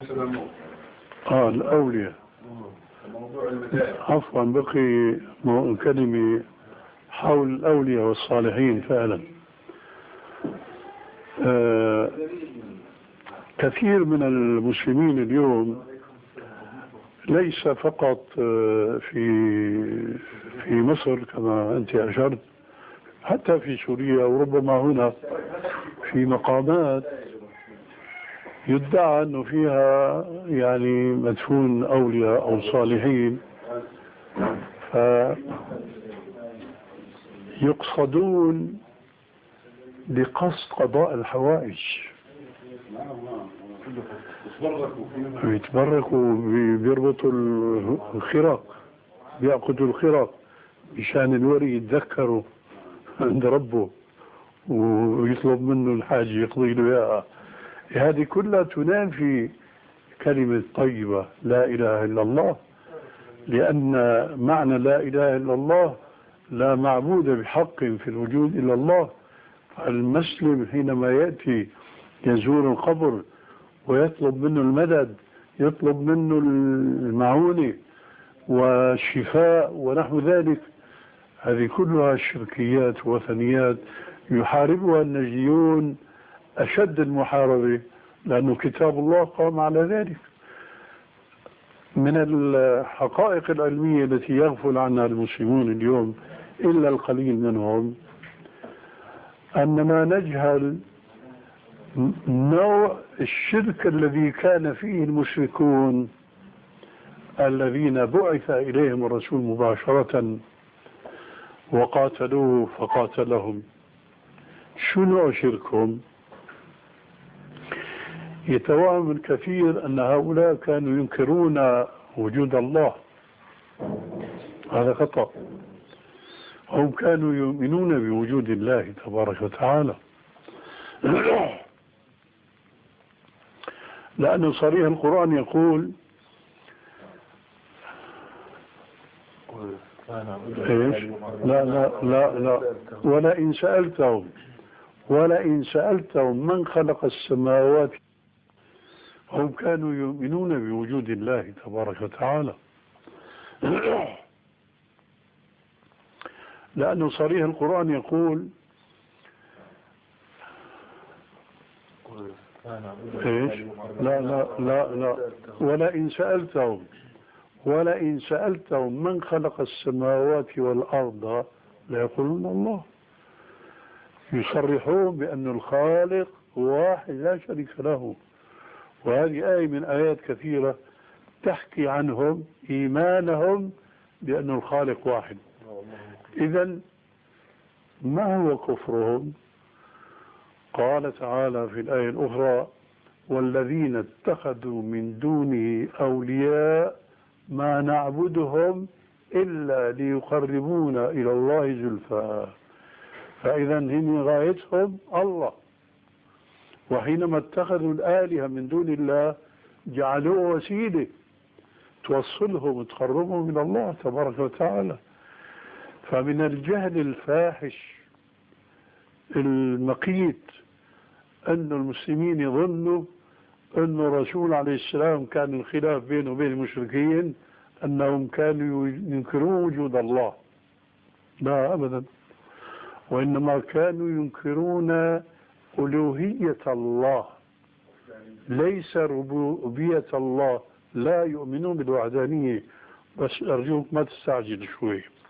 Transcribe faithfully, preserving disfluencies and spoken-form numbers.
اه الأولياء. عفوا بقي كلمة حول الأولياء والصالحين فعلا. آه كثير من المسلمين اليوم ليس فقط آه في في مصر كما أنت أشرت، حتى في سوريا وربما هنا في مقامات يدعى أنه فيها يعني مدفون أولياء أو صالحين، فيقصدون لقصد قضاء الحوائج، يتبركوا بيربطوا الخرق، بيعقدوا الخرق مشان الوري يتذكروا عند ربه ويطلب منه الحاجة يقضي له إياها. هذه كلها تنافي كلمة طيبة لا إله إلا الله، لأن معنى لا إله إلا الله لا معبود بحق في الوجود إلا الله. المسلم حينما يأتي يزور القبر ويطلب منه المدد، يطلب منه المعونة والشفاء ونحو ذلك، هذه كلها شركيات وثنيات يحاربها النجديون أشد المحاربة، لأنه كتاب الله قام على ذلك. من الحقائق العلمية التي يغفل عنها المسلمون اليوم إلا القليل منهم أن ما نجهل نوع الشرك الذي كان فيه المشركون الذين بعث إليهم الرسول مباشرة وقاتلوه فقاتلهم. شو نوع شركهم؟ يتوهم الكثير أن هؤلاء كانوا ينكرون وجود الله، هذا خطأ. هم كانوا يؤمنون بوجود الله تبارك وتعالى، لأن صريح القرآن يقول إيش؟ لا لا لا لا ولئن سألتهم ولئن سألتهم من خلق السماوات، هم كانوا يؤمنون بوجود الله تبارك وتعالى، لأنه صريح القرآن يقول إيش؟ لا لا لا لا ولئن سألتهم ولئن سألتهم من خلق السماوات والأرض ليقولون الله. يصرحون بأن الخالق واحد لا شريك له، وهذه آية من آيات كثيرة تحكي عنهم إيمانهم بأن الخالق واحد. إذن ما هو كفرهم؟ قال تعالى في الآية الأخرى والذين اتخذوا من دونه أولياء ما نعبدهم إلا ليقربونا إلى الله زلفى. فإذا هم غايتهم الله، وحينما اتخذوا الآلهة من دون الله جعلوه وسيلة توصلهم وتقربهم إلى الله تبارك وتعالى. فمن الجهل الفاحش المقيت أن المسلمين يظنوا أن الرسول عليه السلام كان الخلاف بينه وبين المشركين أنهم كانوا ينكرون وجود الله، لا أبدا، وإنما كانوا ينكرون ألوهية الله ليس ربوبية الله، لا يؤمنون بالوحدانية. بس أرجوك ما تستعجل شوي.